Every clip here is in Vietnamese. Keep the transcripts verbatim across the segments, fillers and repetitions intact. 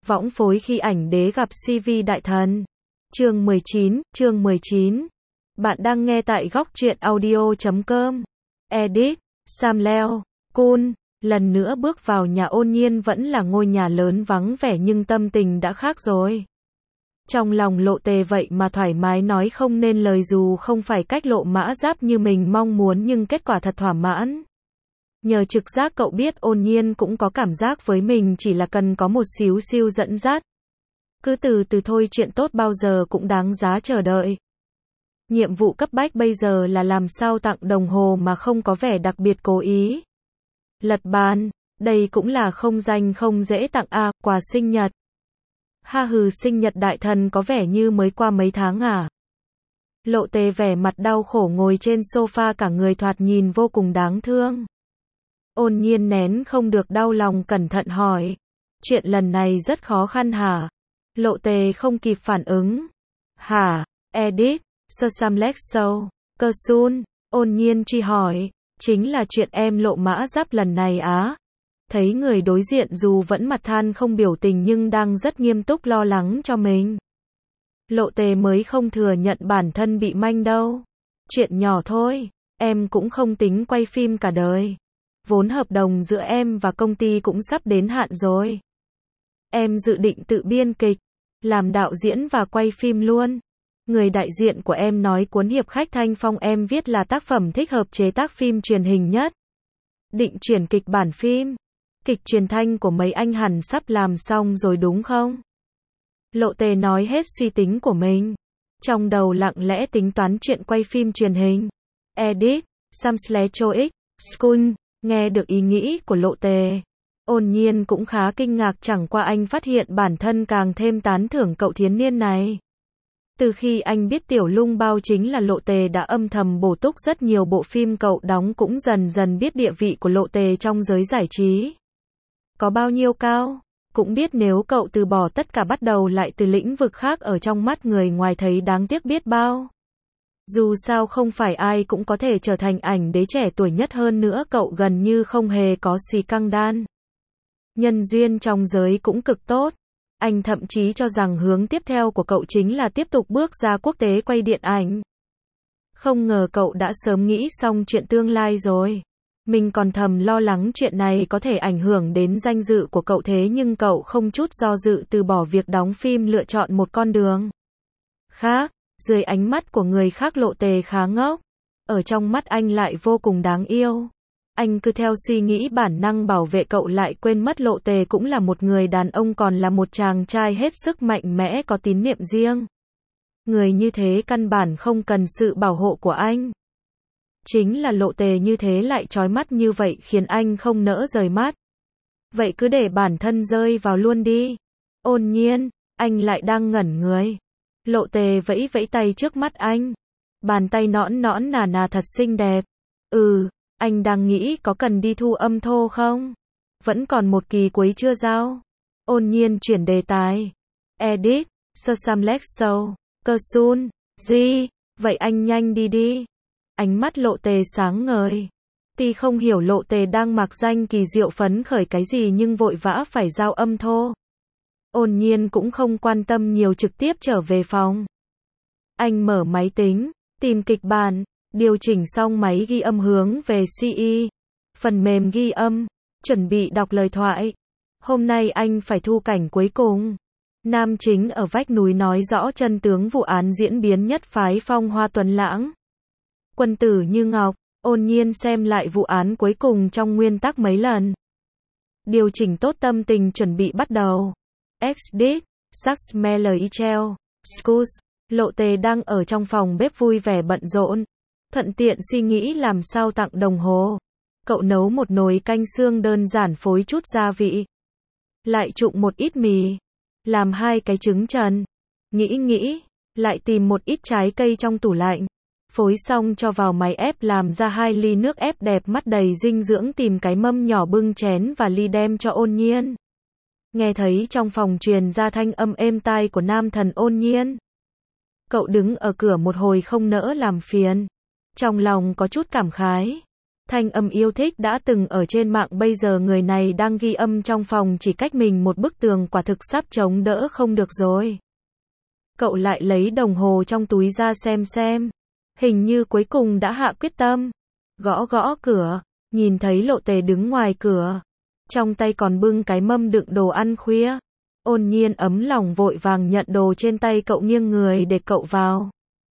Võng phối khi ảnh đế gặp xê vê đại thần. Chương mười chín, chương mười chín. Bạn đang nghe tại góc truyện audio chấm com. Edit, Sam Leo, Kun. Lần nữa bước vào nhà Ôn Nhiên vẫn là ngôi nhà lớn vắng vẻ nhưng tâm tình đã khác rồi. Trong lòng Lộ Tề vậy mà thoải mái nói không nên lời dù không phải cách Lộ Mã Giáp như mình mong muốn nhưng kết quả thật thỏa mãn. Nhờ trực giác cậu biết Ôn Nhiên cũng có cảm giác với mình chỉ là cần có một xíu siêu dẫn dắt. Cứ từ từ thôi, chuyện tốt bao giờ cũng đáng giá chờ đợi. Nhiệm vụ cấp bách bây giờ là làm sao tặng đồng hồ mà không có vẻ đặc biệt cố ý. Lật bàn, đây cũng là không danh không dễ tặng à, quà sinh nhật. Ha hừ, sinh nhật đại thần có vẻ như mới qua mấy tháng à. Lộ Tề vẻ mặt đau khổ ngồi trên sofa cả người thoạt nhìn vô cùng đáng thương. Ôn Nhiên nén không được đau lòng cẩn thận hỏi. Chuyện lần này rất khó khăn hả? Lộ Tề không kịp phản ứng. Hả? Edit, Sơ Samlex Show, Cơ Sun. Ôn Nhiên truy hỏi. Chính là chuyện em Lộ Mã Giáp lần này á. Thấy người đối diện dù vẫn mặt than không biểu tình nhưng đang rất nghiêm túc lo lắng cho mình. Lộ Tề mới không thừa nhận bản thân bị manh đâu. Chuyện nhỏ thôi, em cũng không tính quay phim cả đời. Vốn hợp đồng giữa em và công ty cũng sắp đến hạn rồi. Em dự định tự biên kịch, làm đạo diễn và quay phim luôn. Người đại diện của em nói cuốn hiệp khách Thanh Phong em viết là tác phẩm thích hợp chế tác phim truyền hình nhất. Định chuyển kịch bản phim. Kịch truyền thanh của mấy anh hẳn sắp làm xong rồi đúng không? Lộ Tề nói hết suy tính của mình. Trong đầu lặng lẽ tính toán chuyện quay phim truyền hình. Edit, Sam Slecho X, School. Nghe được ý nghĩ của Lộ Tề, Ôn Nhiên cũng khá kinh ngạc, chẳng qua anh phát hiện bản thân càng thêm tán thưởng cậu thiếu niên này. Từ khi anh biết Tiểu Lung Bao chính là Lộ Tề đã âm thầm bổ túc rất nhiều bộ phim cậu đóng, cũng dần dần biết địa vị của Lộ Tề trong giới giải trí. Có bao nhiêu cao, cũng biết nếu cậu từ bỏ tất cả bắt đầu lại từ lĩnh vực khác ở trong mắt người ngoài thấy đáng tiếc biết bao. Dù sao không phải ai cũng có thể trở thành ảnh đế trẻ tuổi nhất, hơn nữa cậu gần như không hề có xì căng đan. Nhân duyên trong giới cũng cực tốt. Anh thậm chí cho rằng hướng tiếp theo của cậu chính là tiếp tục bước ra quốc tế quay điện ảnh. Không ngờ cậu đã sớm nghĩ xong chuyện tương lai rồi. Mình còn thầm lo lắng chuyện này có thể ảnh hưởng đến danh dự của cậu, thế nhưng cậu không chút do dự từ bỏ việc đóng phim, lựa chọn một con đường khác. Dưới ánh mắt của người khác Lộ Tề khá ngốc. Ở trong mắt anh lại vô cùng đáng yêu. Anh cứ theo suy nghĩ bản năng bảo vệ cậu, lại quên mất Lộ Tề cũng là một người đàn ông, còn là một chàng trai hết sức mạnh mẽ có tín niệm riêng. Người như thế căn bản không cần sự bảo hộ của anh. Chính là Lộ Tề như thế lại chói mắt như vậy khiến anh không nỡ rời mắt. Vậy cứ để bản thân rơi vào luôn đi. Ôn Nhiên, anh lại đang ngẩn người. Lộ Tề vẫy vẫy tay trước mắt anh. Bàn tay nõn nõn nà nà thật xinh đẹp. Ừ, anh đang nghĩ có cần đi thu âm thô không? Vẫn còn một kỳ cuối chưa giao. Ôn Nhiên chuyển đề tài. Edit, Sơ Samlex Show, Cơ Sun. Gì? Vậy anh nhanh đi đi. Ánh mắt Lộ Tề sáng ngời. Tuy không hiểu Lộ Tề đang mặc danh kỳ diệu phấn khởi cái gì nhưng vội vã phải giao âm thô. Ôn Nhiên cũng không quan tâm nhiều, trực tiếp trở về phòng. Anh mở máy tính, tìm kịch bản, điều chỉnh xong máy ghi âm hướng về xê e, phần mềm ghi âm, chuẩn bị đọc lời thoại. Hôm nay anh phải thu cảnh cuối cùng. Nam chính ở vách núi nói rõ chân tướng vụ án diễn biến nhất phái Phong Hoa Tuấn Lãng. Quân tử như ngọc. Ôn Nhiên xem lại vụ án cuối cùng trong nguyên tắc mấy lần. Điều chỉnh tốt tâm tình chuẩn bị bắt đầu. Edit, Saxmelichel, Scus. Lộ Tề đang ở trong phòng bếp vui vẻ bận rộn. Thuận tiện suy nghĩ làm sao tặng đồng hồ. Cậu nấu một nồi canh xương đơn giản, phối chút gia vị. Lại trụng một ít mì. Làm hai cái trứng trần. Nghĩ nghĩ, lại tìm một ít trái cây trong tủ lạnh. Phối xong cho vào máy ép làm ra hai ly nước ép đẹp mắt đầy dinh dưỡng, tìm cái mâm nhỏ bưng chén và ly đem cho Ôn Nhiên. Nghe thấy trong phòng truyền ra thanh âm êm tai của nam thần Ôn Nhiên. Cậu đứng ở cửa một hồi không nỡ làm phiền. Trong lòng có chút cảm khái. Thanh âm yêu thích đã từng ở trên mạng bây giờ người này đang ghi âm trong phòng chỉ cách mình một bức tường quả thực sắp chống đỡ không được rồi. Cậu lại lấy đồng hồ trong túi ra xem xem. Hình như cuối cùng đã hạ quyết tâm. Gõ gõ cửa, nhìn thấy Lộ Tề đứng ngoài cửa. Trong tay còn bưng cái mâm đựng đồ ăn khuya. Ôn Nhiên ấm lòng vội vàng nhận đồ trên tay cậu, nghiêng người để cậu vào.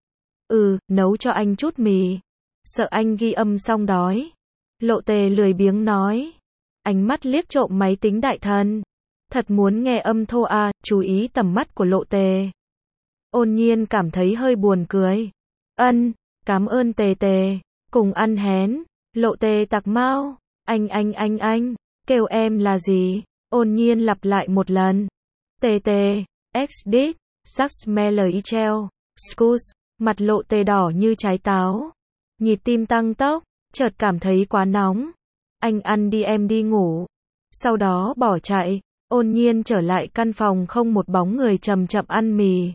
Ừ, nấu cho anh chút mì. Sợ anh ghi âm xong đói. Lộ Tề lười biếng nói. Ánh mắt liếc trộm máy tính Đại Thần. Thật muốn nghe âm thô à, chú ý tầm mắt của Lộ Tề. Ôn Nhiên cảm thấy hơi buồn cười. Ân, cảm ơn Tề Tề. Cùng ăn hén. Lộ Tề tặc mau. Anh anh anh anh. Kêu em là gì? Ôn Nhiên lặp lại một lần. Tề Tề. Xdit. Sắc Smell Scus. Mặt Lộ Tề đỏ như trái táo. Nhịp tim tăng tốc. Chợt cảm thấy quá nóng. Anh ăn đi em đi ngủ. Sau đó bỏ chạy. Ôn Nhiên trở lại căn phòng không một bóng người, chậm chậm ăn mì.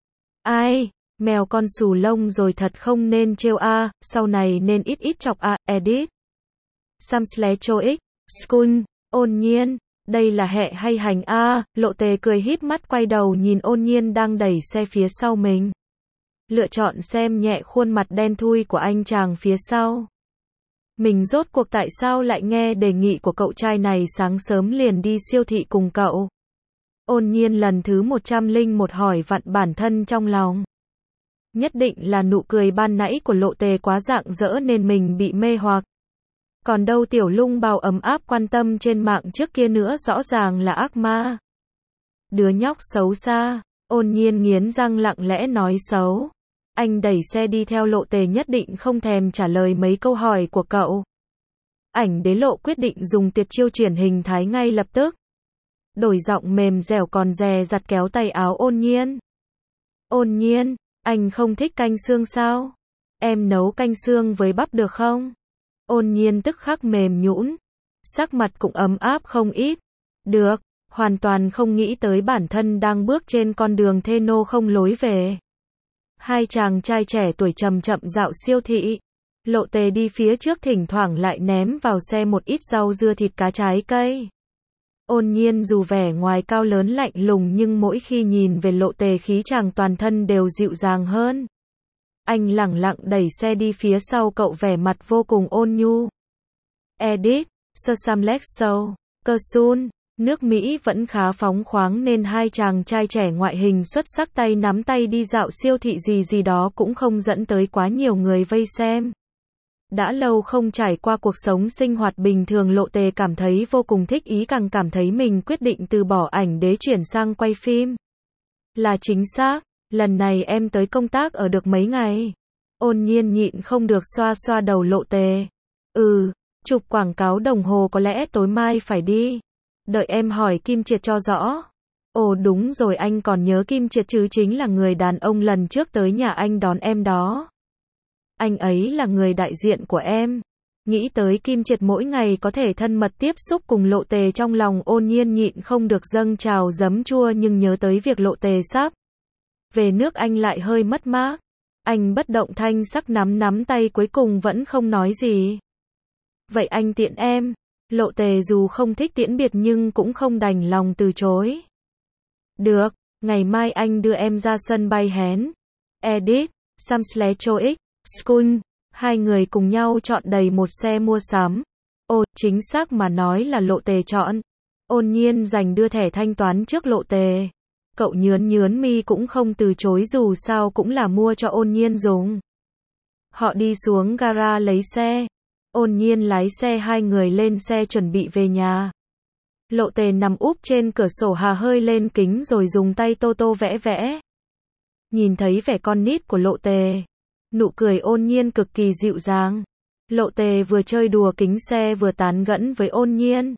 Ai? Mèo con xù lông rồi, thật không nên trêu a, à, sau này nên ít ít chọc a, à, edit. Sam Slechoic, Skun, Ôn Nhiên, đây là hẹ hay hành a, à? Lộ Tề cười híp mắt quay đầu nhìn Ôn Nhiên đang đẩy xe phía sau mình. Lựa chọn xem nhẹ khuôn mặt đen thui của anh chàng phía sau. Mình rốt cuộc tại sao lại nghe đề nghị của cậu trai này sáng sớm liền đi siêu thị cùng cậu? Ôn Nhiên lần thứ một trăm lẻ một hỏi vặn bản thân trong lòng. Nhất định là nụ cười ban nãy của Lộ Tề quá rạng rỡ nên mình bị mê hoặc. Còn đâu tiểu lung bào ấm áp quan tâm trên mạng trước kia nữa, rõ ràng là ác ma. Đứa nhóc xấu xa. Ôn Nhiên nghiến răng lặng lẽ nói xấu. Anh đẩy xe đi theo Lộ Tề, nhất định không thèm trả lời mấy câu hỏi của cậu. Ảnh đế Lộ quyết định dùng tuyệt chiêu chuyển hình thái ngay lập tức. Đổi giọng mềm dẻo còn dè dặt kéo tay áo Ôn Nhiên. Ôn Nhiên, anh không thích canh xương sao? Em nấu canh xương với bắp được không? Ôn Nhiên tức khắc mềm nhũn, sắc mặt cũng ấm áp không ít. Được, hoàn toàn không nghĩ tới bản thân đang bước trên con đường thê nô không lối về. Hai chàng trai trẻ tuổi chậm chậm dạo siêu thị. Lộ Tề đi phía trước, thỉnh thoảng lại ném vào xe một ít rau dưa, thịt cá, trái cây. Ôn Nhiên dù vẻ ngoài cao lớn lạnh lùng nhưng mỗi khi nhìn về Lộ Tề, khí chàng toàn thân đều dịu dàng hơn. Anh lẳng lặng đẩy xe đi phía sau cậu, vẻ mặt vô cùng ôn nhu. Edit, Sesamlex Show, Kersun, nước Mỹ vẫn khá phóng khoáng nên hai chàng trai trẻ ngoại hình xuất sắc tay nắm tay đi dạo siêu thị gì gì đó cũng không dẫn tới quá nhiều người vây xem. Đã lâu không trải qua cuộc sống sinh hoạt bình thường, Lộ Tề cảm thấy vô cùng thích ý, càng cảm thấy mình quyết định từ bỏ ảnh đế chuyển sang quay phim. Là chính xác, lần này em tới công tác ở được mấy ngày? Ôn Nhiên nhịn không được xoa xoa đầu Lộ Tề. Ừ, chụp quảng cáo đồng hồ có lẽ tối mai phải đi. Đợi em hỏi Kim Triệt cho rõ. Ồ đúng rồi, anh còn nhớ Kim Triệt chứ, chính là người đàn ông lần trước tới nhà anh đón em đó. Anh ấy là người đại diện của em. Nghĩ tới Kim Triệt mỗi ngày có thể thân mật tiếp xúc cùng Lộ Tề, trong lòng Ôn Nhiên nhịn không được dâng trào giấm chua, nhưng nhớ tới việc Lộ Tề sắp về nước anh lại hơi mất mát. Anh bất động thanh sắc nắm nắm tay, cuối cùng vẫn không nói gì. Vậy anh tiễn em. Lộ Tề dù không thích tiễn biệt nhưng cũng không đành lòng từ chối. Được, ngày mai anh đưa em ra sân bay hén. Edit, Sam Slechoic, Skun, hai người cùng nhau chọn đầy một xe mua sắm. Ồ, chính xác mà nói là Lộ Tề chọn. Ôn Nhiên dành đưa thẻ thanh toán trước Lộ Tề. Cậu nhướn nhướn mi cũng không từ chối, dù sao cũng là mua cho Ôn Nhiên dùng. Họ đi xuống gara lấy xe. Ôn Nhiên lái xe, hai người lên xe chuẩn bị về nhà. Lộ Tề nằm úp trên cửa sổ, hà hơi lên kính rồi dùng tay tô tô vẽ vẽ. Nhìn thấy vẻ con nít của Lộ Tề, nụ cười Ôn Nhiên cực kỳ dịu dàng. Lộ Tề vừa chơi đùa kính xe vừa tán gẫu với Ôn Nhiên.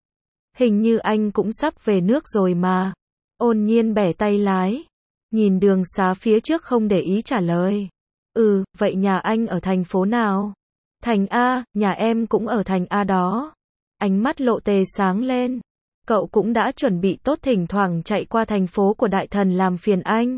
Hình như anh cũng sắp về nước rồi mà. Ôn Nhiên bẻ tay lái, nhìn đường xá phía trước không để ý trả lời. Ừ, vậy nhà anh ở thành phố nào? Thành A, nhà em cũng ở thành A đó. Ánh mắt Lộ Tề sáng lên. Cậu cũng đã chuẩn bị tốt thỉnh thoảng chạy qua thành phố của Đại Thần làm phiền anh.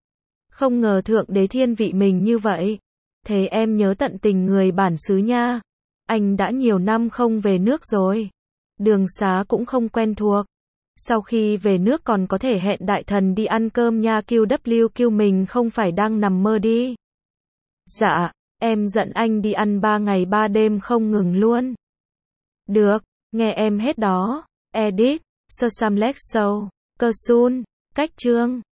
Không ngờ Thượng Đế thiên vị mình như vậy. Thế em nhớ tận tình người bản xứ nha. Anh đã nhiều năm không về nước rồi. Đường xá cũng không quen thuộc. Sau khi về nước còn có thể hẹn đại thần đi ăn cơm nha. quy vê kép quy mình không phải đang nằm mơ đi. Dạ, em dẫn anh đi ăn ba ngày ba đêm không ngừng luôn. Được, nghe em hết đó. Edit, Sơ Sam Lex Show, Cơ Sun, Cách Chương.